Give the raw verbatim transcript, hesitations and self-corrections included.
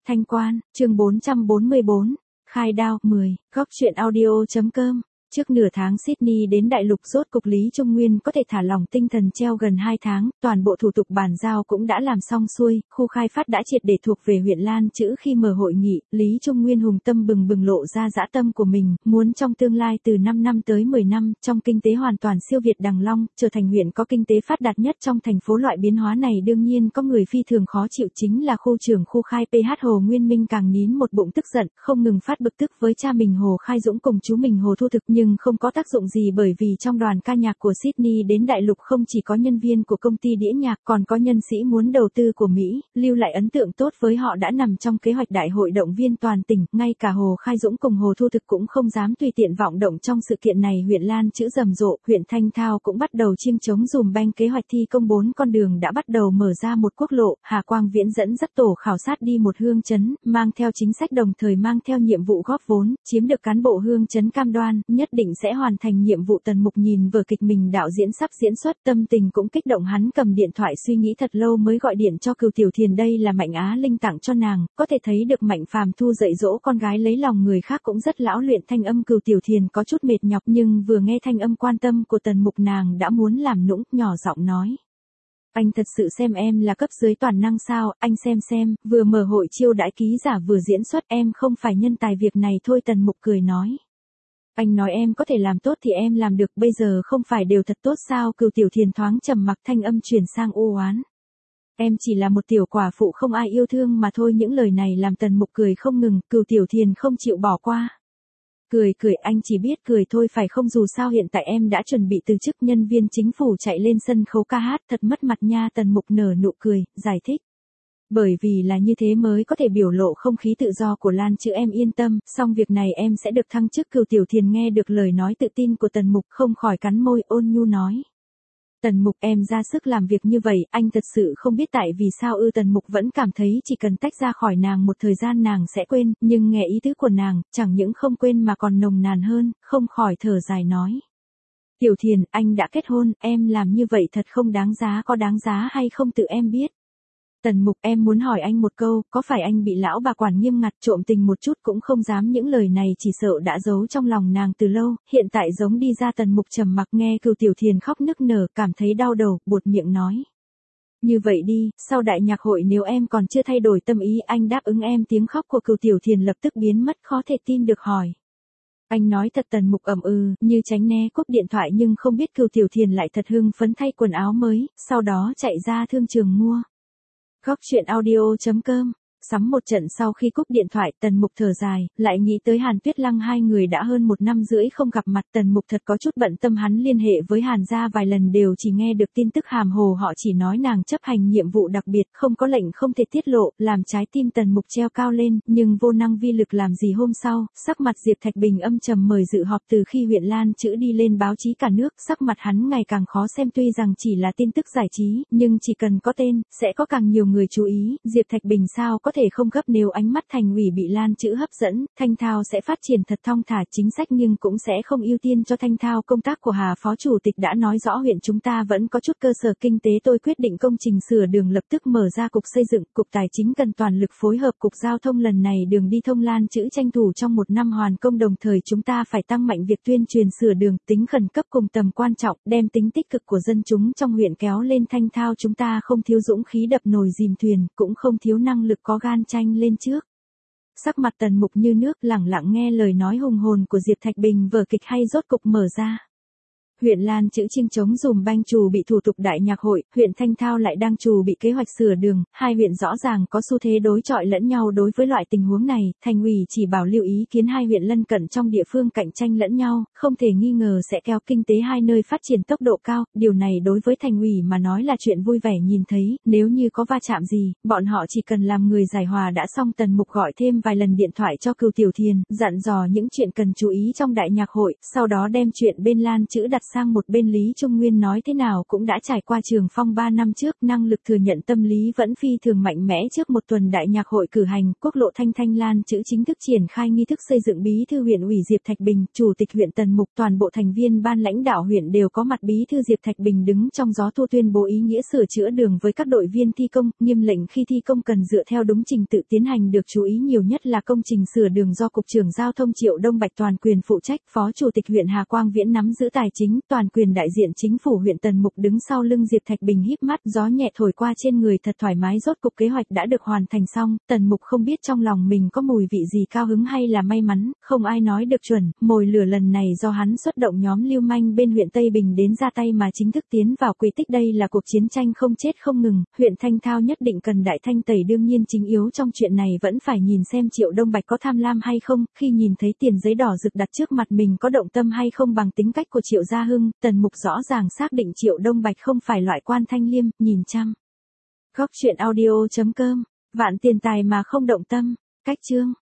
Thanh Quan, chương bốn trăm bốn mươi bốn, khai đao, mười, góc truyện audio chấm com. Trước nửa tháng Sydney đến đại lục rốt cục Lý Trung Nguyên có thể thả lỏng tinh thần treo gần hai tháng, toàn bộ thủ tục bàn giao cũng đã làm xong xuôi, khu khai phát đã triệt để thuộc về huyện Lan Chữ. Khi mở hội nghị, Lý Trung Nguyên hùng tâm bừng bừng lộ ra dã tâm của mình, muốn trong tương lai từ năm năm tới mười năm, trong kinh tế hoàn toàn siêu việt Đằng Long, trở thành huyện có kinh tế phát đạt nhất trong thành phố. Loại biến hóa này đương nhiên có người phi thường khó chịu, chính là khu trưởng khu khai pê hát Hồ Nguyên Minh càng nín một bụng tức giận, không ngừng phát bực tức với cha mình Hồ Khai Dũng cùng chú mình Hồ Thu Thực, nhưng không có tác dụng gì, bởi vì trong đoàn ca nhạc của Sydney đến đại lục không chỉ có nhân viên của công ty đĩa nhạc, còn có nhân sĩ muốn đầu tư của Mỹ, lưu lại ấn tượng tốt với họ đã nằm trong kế hoạch đại hội động viên toàn tỉnh. Ngay cả Hồ Khai Dũng cùng Hồ Thu Thực cũng không dám tùy tiện vọng động trong sự kiện này. Huyện Lan Chữ rầm rộ, huyện Thanh Thao cũng bắt đầu chiêng trống dùm beng kế hoạch thi công. Bốn con đường đã bắt đầu mở ra một quốc lộ. Hà Quang Viễn dẫn dắt tổ khảo sát đi một hương chấn, mang theo chính sách đồng thời mang theo nhiệm vụ góp vốn, chiếm được cán bộ hương chấn cam đoan nhất định sẽ hoàn thành nhiệm vụ. Tần Mục nhìn vở kịch mình đạo diễn sắp diễn xuất, tâm tình cũng kích động, hắn cầm điện thoại suy nghĩ thật lâu mới gọi điện cho Cừu Tiểu Thiền. Đây là Mạnh Á Linh tặng cho nàng, có thể thấy được Mạnh Phàm Thu dạy dỗ con gái lấy lòng người khác cũng rất lão luyện. Thanh âm Cừu Tiểu Thiền có chút mệt nhọc, nhưng vừa nghe thanh âm quan tâm của Tần Mục nàng đã muốn làm nũng, nhỏ giọng nói: Anh thật sự xem em là cấp dưới toàn năng sao? Anh xem xem, vừa mở hội chiêu đãi ký giả vừa diễn xuất, em không phải nhân tài việc này thôi. Tần Mục cười nói: Anh nói em có thể làm tốt thì em làm được, bây giờ không phải đều thật tốt sao? Cừu Tiểu Thiền thoáng trầm mặc, thanh âm chuyển sang u oán: Em chỉ là một tiểu quả phụ không ai yêu thương mà thôi. Những lời này làm Tần Mục cười không ngừng, Cừu Tiểu Thiền không chịu bỏ qua. Cười cười, anh chỉ biết cười thôi phải không? Dù sao hiện tại em đã chuẩn bị từ chức nhân viên chính phủ chạy lên sân khấu ca hát, thật mất mặt nha. Tần Mục nở nụ cười, giải thích: Bởi vì là như thế mới có thể biểu lộ không khí tự do của Lan Chữ, em yên tâm, xong việc này em sẽ được thăng chức. Cừu Tiểu Thiền nghe được lời nói tự tin của Tần Mục không khỏi cắn môi, ôn nhu nói: Tần Mục, em ra sức làm việc như vậy, anh thật sự không biết tại vì sao ư? Tần Mục vẫn cảm thấy chỉ cần tách ra khỏi nàng một thời gian nàng sẽ quên, nhưng nghe ý tứ của nàng, chẳng những không quên mà còn nồng nàn hơn, không khỏi thở dài nói: Tiểu Thiền, anh đã kết hôn, em làm như vậy thật không đáng giá, có đáng giá hay không tự em biết. Tần Mục, em muốn hỏi anh một câu, có phải anh bị lão bà quản nghiêm ngặt, trộm tình một chút cũng không dám? Những lời này chỉ sợ đã giấu trong lòng nàng từ lâu, hiện tại giống đi ra. Tần Mục trầm mặc nghe Cừu Tiểu Thiền khóc nức nở, cảm thấy đau đầu, buột miệng nói: Như vậy đi, sau đại nhạc hội nếu em còn chưa thay đổi tâm ý, anh đáp ứng em. Tiếng khóc của Cừu Tiểu Thiền lập tức biến mất, khó thể tin được hỏi: Anh nói thật? Tần Mục ậm ừ, như tránh né cúp điện thoại, nhưng không biết Cừu Tiểu Thiền lại thật hưng phấn thay quần áo mới, sau đó chạy ra thương trường mua. Góc truyện audio chấm com. Sắm một trận sau khi cúp điện thoại, Tần Mục thở dài, lại nghĩ tới Hàn Tuyết Lăng, hai người đã hơn một năm rưỡi không gặp mặt. Tần Mục thật có chút bận tâm, hắn liên hệ với Hàn gia vài lần đều chỉ nghe được tin tức hàm hồ, họ chỉ nói nàng chấp hành nhiệm vụ đặc biệt, không có lệnh không thể tiết lộ, làm trái tim Tần Mục treo cao lên, nhưng vô năng vi lực làm gì. Hôm sau, sắc mặt Diệp Thạch Bình âm trầm mời dự họp. Từ khi huyện Lan Chữ đi lên báo chí cả nước, sắc mặt hắn ngày càng khó xem, tuy rằng chỉ là tin tức giải trí, nhưng chỉ cần có tên, sẽ có càng nhiều người chú ý. Diệp Thạch Bình sao có thể không gấp, nếu ánh mắt thành ủy bị Lan Chữ hấp dẫn, Thanh Thao sẽ phát triển thật thong thả, chính sách nhưng cũng sẽ không ưu tiên cho Thanh Thao. Công tác của Hà Phó Chủ tịch đã nói rõ huyện chúng ta vẫn có chút cơ sở kinh tế, tôi quyết định công trình sửa đường lập tức mở ra cục xây dựng, cục tài chính cần toàn lực phối hợp cục giao thông, lần này đường đi thông Lan Chữ tranh thủ trong một năm hoàn công, đồng thời chúng ta phải tăng mạnh việc tuyên truyền sửa đường, tính khẩn cấp cùng tầm quan trọng, đem tính tích cực của dân chúng trong huyện kéo lên. Thanh Thao chúng ta không thiếu dũng khí đập nồi dìm thuyền, cũng không thiếu năng lực có gan tranh lên trước. Sắc mặt Tần Mục như nước, lẳng lặng nghe lời nói hùng hồn của Diệp Thạch Bình. Vở kịch hay rốt cục mở ra. Huyện Lan Chữ chiêng trống dùm beng trù bị thủ tục đại nhạc hội, huyện Thanh Thao lại đang trù bị kế hoạch sửa đường, hai huyện rõ ràng có xu thế đối chọi lẫn nhau. Đối với loại tình huống này, thành ủy chỉ bảo lưu ý kiến hai huyện lân cận trong địa phương cạnh tranh lẫn nhau, không thể nghi ngờ sẽ kéo kinh tế hai nơi phát triển tốc độ cao. Điều này đối với thành ủy mà nói là chuyện vui vẻ nhìn thấy, nếu như có va chạm gì, bọn họ chỉ cần làm người giải hòa đã xong. Tần Mục gọi thêm vài lần điện thoại cho Cừu Tiểu Thiền, dặn dò những chuyện cần chú ý trong đại nhạc hội, sau đó đem chuyện bên Lan Chữ đặt sang một bên. Lý Trung Nguyên nói thế nào cũng đã trải qua trường phong ba năm trước, năng lực thừa nhận tâm lý vẫn phi thường mạnh mẽ. Trước một tuần đại nhạc hội cử hành, quốc lộ Thanh Thanh Lan chữ chính thức triển khai nghi thức xây dựng. Bí thư huyện ủy Diệp Thạch Bình, chủ tịch huyện Tần Mục, toàn bộ thành viên ban lãnh đạo huyện đều có mặt. Bí thư Diệp Thạch Bình đứng trong gió thu tuyên bố ý nghĩa sửa chữa đường với các đội viên thi công, nghiêm lệnh khi thi công cần dựa theo đúng trình tự tiến hành. Được chú ý nhiều nhất là công trình sửa đường do Cục trưởng Giao thông Triệu Đông Bạch toàn quyền phụ trách. Phó Chủ tịch huyện Hà Quang Viễn nắm giữ tài chính, toàn quyền đại diện chính phủ huyện Tần Mục đứng sau lưng Diệp Thạch Bình híp mắt, gió nhẹ thổi qua trên người thật thoải mái. Rốt cục kế hoạch đã được hoàn thành xong, Tần Mục không biết trong lòng mình có mùi vị gì, cao hứng hay là may mắn, không ai nói được chuẩn. Mồi lửa lần này do hắn xuất động nhóm lưu manh bên huyện Tây Bình đến ra tay mà chính thức tiến vào quy tích. Đây là cuộc chiến tranh không chết không ngừng, huyện Thanh Thao nhất định cần đại thanh tẩy. Đương nhiên chính yếu trong chuyện này vẫn phải nhìn xem Triệu Đông Bạch có tham lam hay không, khi nhìn thấy tiền giấy đỏ rực đặt trước mặt mình có động tâm hay không. Bằng tính cách của Triệu Gia Hưng, Tần Mục rõ ràng xác định Triệu Đông Bạch không phải loại quan thanh liêm, nhìn chăm. Góc truyện audio chấm com, vạn tiền tài mà không động tâm, cách chương.